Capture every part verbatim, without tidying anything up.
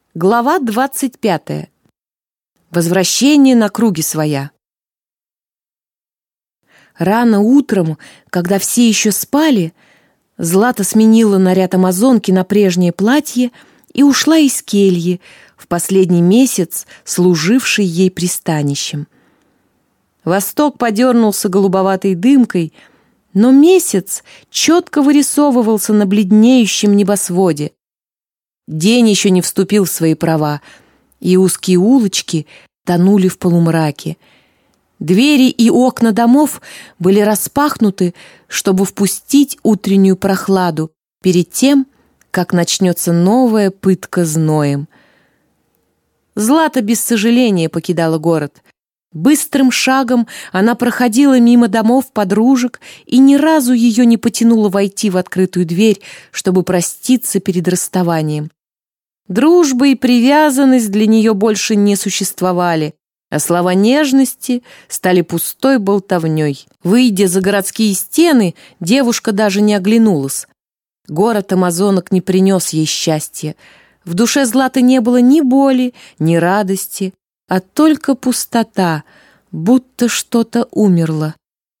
Глава двадцать пятая. Возвращение на круги своя. Рано утром, когда все еще спали, Злата сменила наряд амазонки на прежнее платье и ушла из кельи, в последний месяц служившей ей пристанищем. Восток подернулся голубоватой дымкой, но месяц четко вырисовывался на бледнеющем небосводе. День еще не вступил в свои права, и узкие улочки тонули в полумраке. Двери и окна домов были распахнуты, чтобы впустить утреннюю прохладу перед тем, как начнется новая пытка зноем. Злата без сожаления покидала город. Быстрым шагом она проходила мимо домов подружек, и ни разу ее не потянуло войти в открытую дверь, чтобы проститься перед расставанием. Дружба и привязанность для нее больше не существовали, а слова нежности стали пустой болтовней. Выйдя за городские стены, девушка даже не оглянулась. Город амазонок не принес ей счастья. В душе Златы не было ни боли, ни радости, а только пустота, будто что-то умерло.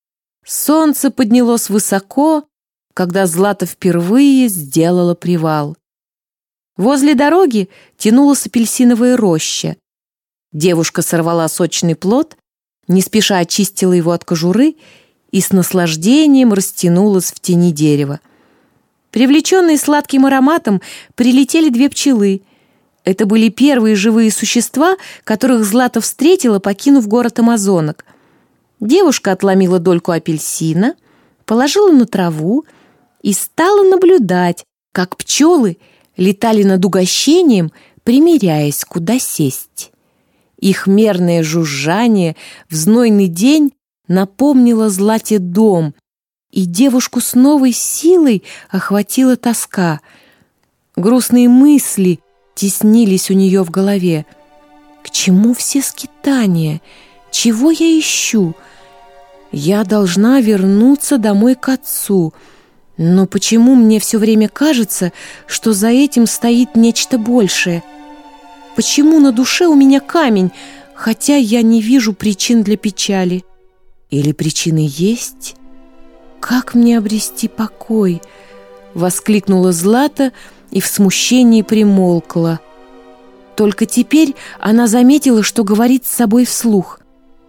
Солнце поднялось высоко, когда Злата впервые сделала привал. Возле дороги тянулась апельсиновая роща. Девушка сорвала сочный плод, не спеша очистила его от кожуры и с наслаждением растянулась в тени дерева. Привлеченные сладким ароматом, прилетели две пчелы. Это были первые живые существа, которых Злата встретила, покинув город амазонок. Девушка отломила дольку апельсина, положила на траву и стала наблюдать, как пчелы летали над угощением, примеряясь, куда сесть. Их мерное жужжание в знойный день напомнило Злате дом, и девушку с новой силой охватила тоска. Грустные мысли теснились у нее в голове. К чему все скитания? Чего я ищу? Я должна вернуться домой к отцу. Но почему мне все время кажется, что за этим стоит нечто большее? Почему на душе у меня камень, хотя я не вижу причин для печали? Или причины есть? Как мне обрести покой? Воскликнула Злата и в смущении примолкла. Только теперь она заметила, что говорит с собой вслух.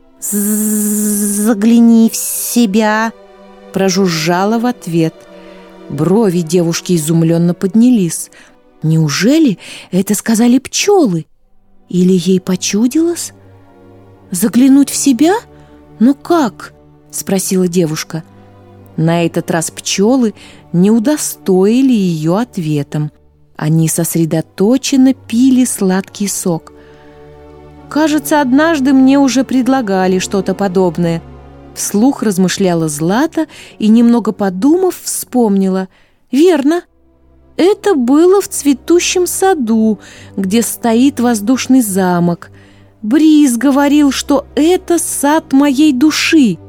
«Загляни в себя», — прожужжала в ответ. Брови девушки изумленно поднялись. Неужели это сказали пчелы? Или ей почудилось? «Заглянуть в себя? Ну как?» — спросила девушка. На этот раз пчелы не удостоили ее ответом. Они сосредоточенно пили сладкий сок. «Кажется, однажды мне уже предлагали что-то подобное», — вслух размышляла Злата и, немного подумав, вспомнила. «Верно, это было в цветущем саду, где стоит воздушный замок. Бриз говорил, что это сад моей души».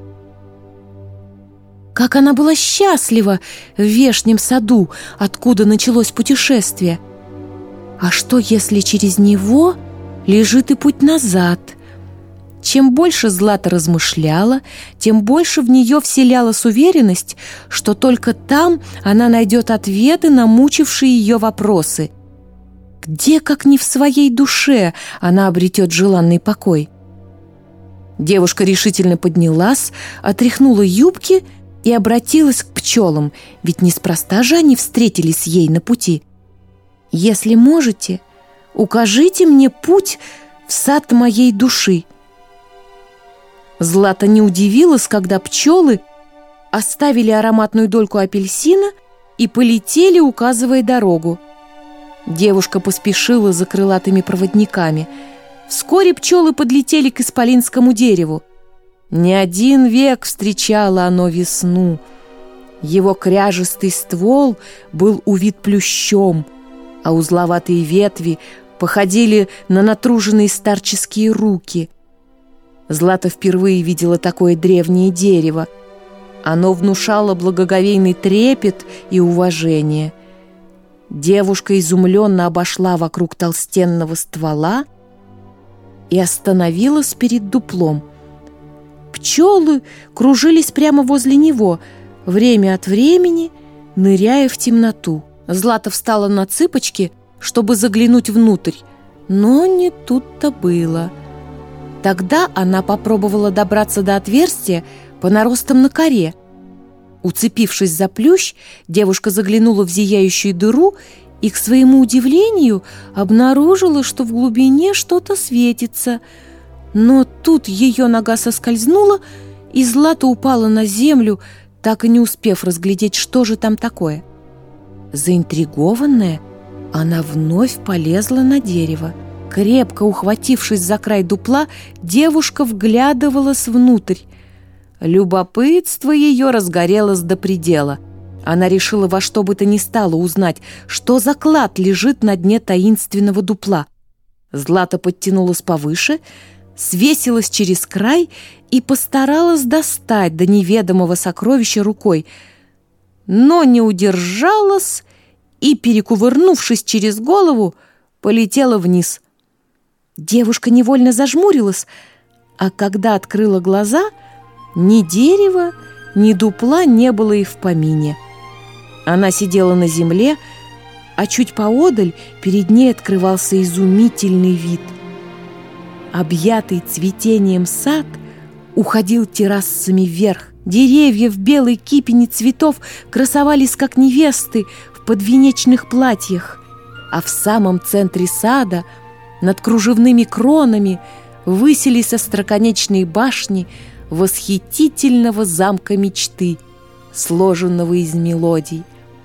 Как она была счастлива в вешнем саду, откуда началось путешествие. А что, если через него лежит и путь назад? Чем больше Злата размышляла, тем больше в нее вселялась уверенность, что только там она найдет ответы на мучившие ее вопросы. Где, как не в своей душе, она обретет желанный покой? Девушка решительно поднялась, отряхнула юбки и обратилась к пчелам, ведь неспроста же они встретились ей на пути. «Если можете, укажите мне путь в сад моей души». Злата не удивилась, когда пчелы оставили ароматную дольку апельсина и полетели, указывая дорогу. Девушка поспешила за крылатыми проводниками. Вскоре пчелы подлетели к исполинскому дереву. Не один век встречало оно весну. Его кряжестый ствол был увит плющом, а узловатые ветви походили на натруженные старческие руки. Злата впервые видела такое древнее дерево. Оно внушало благоговейный трепет и уважение. Девушка изумленно обошла вокруг толстенного ствола и остановилась перед дуплом. Пчелы кружились прямо возле него, время от времени ныряя в темноту. Злата встала на цыпочки, чтобы заглянуть внутрь, но не тут-то было. Тогда она попробовала добраться до отверстия по наростам на коре. Уцепившись за плющ, девушка заглянула в зияющую дыру и, к своему удивлению, обнаружила, что в глубине что-то светится. Но тут ее нога соскользнула, и Злата упала на землю, так и не успев разглядеть, что же там такое. Заинтригованная, она вновь полезла на дерево. Крепко ухватившись за край дупла, девушка вглядывалась внутрь. Любопытство ее разгорелось до предела. Она решила во что бы то ни стало узнать, что за клад лежит на дне таинственного дупла. Злата подтянулась повыше, свесилась через край и постаралась достать до неведомого сокровища рукой, но не удержалась и, перекувырнувшись через голову, полетела вниз. Девушка невольно зажмурилась, а когда открыла глаза, ни дерева, ни дупла не было и в помине. Она сидела на земле, а чуть поодаль перед ней открывался изумительный вид. Объятый цветением сад уходил террасами вверх. Деревья в белой кипени цветов красовались, как невесты в подвенечных платьях, а в самом центре сада над кружевными кронами высились остроконечные башни восхитительного замка мечты, сложенного из мелодий.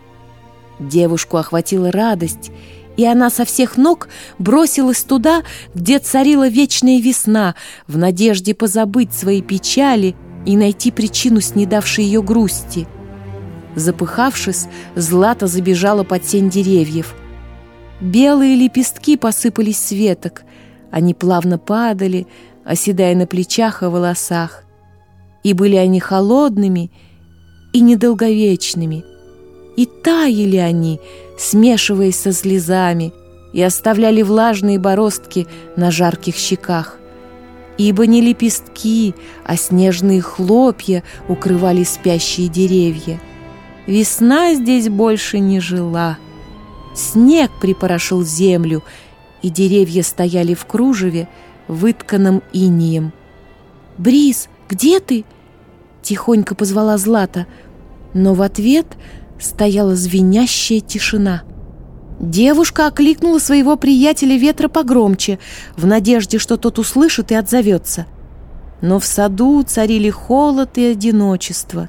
Девушку охватила радость, и она со всех ног бросилась туда, где царила вечная весна, в надежде позабыть свои печали и найти причину снедавшей ее грусти. Запыхавшись, Злата забежала под сень деревьев. Белые лепестки посыпались с веток, они плавно падали, оседая на плечах и волосах. И были они холодными и недолговечными, и таяли они, смешиваясь со слезами, и оставляли влажные бороздки на жарких щеках. Ибо не лепестки, а снежные хлопья укрывали спящие деревья. Весна здесь больше не жила. Снег припорошил землю, и деревья стояли в кружеве, вытканном инеем. «Бриз, где ты?» — тихонько позвала Злата, но в ответ стояла звенящая тишина. Девушка окликнула своего приятеля ветра погромче, в надежде, что тот услышит и отзовется. Но в саду царили холод и одиночество.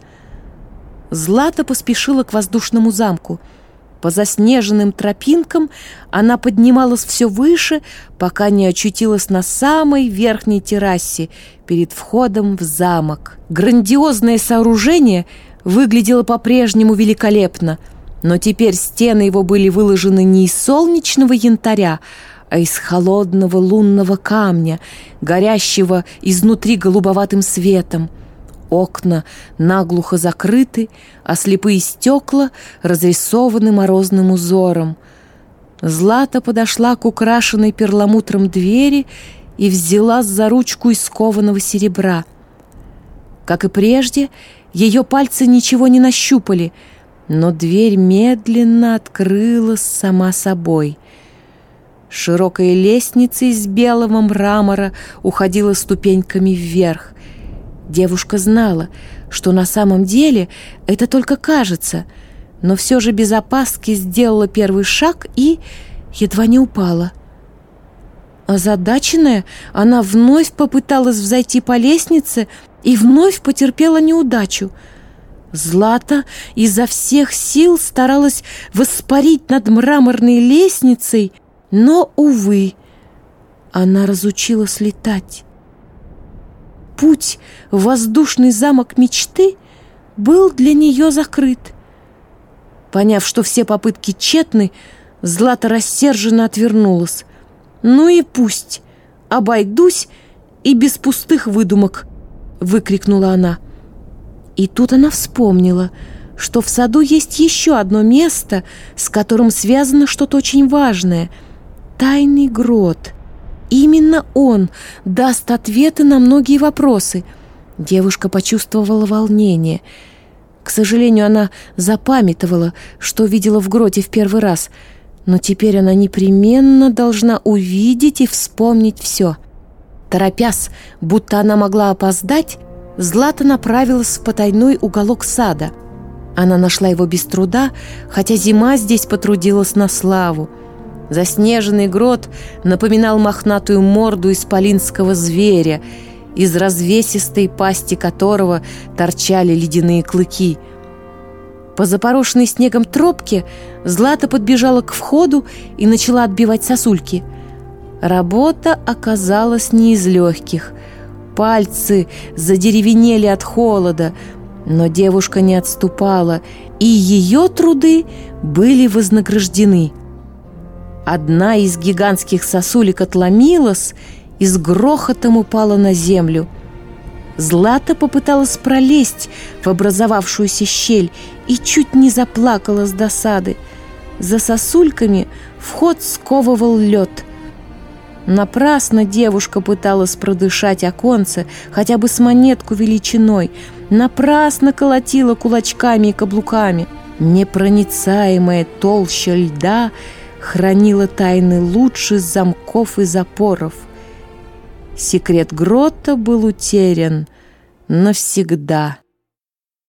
Злата поспешила к воздушному замку. По заснеженным тропинкам она поднималась все выше, пока не очутилась на самой верхней террасе перед входом в замок. Грандиозное сооружение выглядело по-прежнему великолепно, но теперь стены его были выложены не из солнечного янтаря, а из холодного лунного камня, горящего изнутри голубоватым светом. Окна наглухо закрыты, а слепые стекла разрисованы морозным узором. Злата подошла к украшенной перламутром двери и взялась за ручку из кованого серебра. Как и прежде, ее пальцы ничего не нащупали, но дверь медленно открылась сама собой. Широкая лестница из белого мрамора уходила ступеньками вверх. Девушка знала, что на самом деле это только кажется, но все же без опаски сделала первый шаг и едва не упала. Озадаченная, она вновь попыталась взойти по лестнице и вновь потерпела неудачу. Злата изо всех сил старалась воспарить над мраморной лестницей, но, увы, она разучилась летать. Путь в воздушный замок мечты был для нее закрыт. Поняв, что все попытки тщетны, Злата рассерженно отвернулась. «Ну и пусть! Обойдусь и без пустых выдумок!» — выкрикнула она. И тут она вспомнила, что в саду есть еще одно место, с которым связано что-то очень важное — тайный грот. Именно он даст ответы на многие вопросы. Девушка почувствовала волнение. К сожалению, она запамятовала, что видела в гроте в первый раз, но теперь она непременно должна увидеть и вспомнить все. Торопясь, будто она могла опоздать, Злата направилась в потайной уголок сада. Она нашла его без труда, хотя зима здесь потрудилась на славу. Заснеженный грот напоминал мохнатую морду исполинского зверя, из развесистой пасти которого торчали ледяные клыки. По запорошенной снегом тропке Злата подбежала к входу и начала отбивать сосульки. Работа оказалась не из легких. Пальцы задеревенели от холода, но девушка не отступала, и ее труды были вознаграждены. Одна из гигантских сосулек отломилась и с грохотом упала на землю. Злата попыталась пролезть в образовавшуюся щель и чуть не заплакала с досады. За сосульками вход сковывал лед. Напрасно девушка пыталась продышать оконце хотя бы с монетку величиной, напрасно колотила кулачками и каблуками. Непроницаемая толща льда хранила тайны лучше замков и запоров. Секрет грота был утерян навсегда.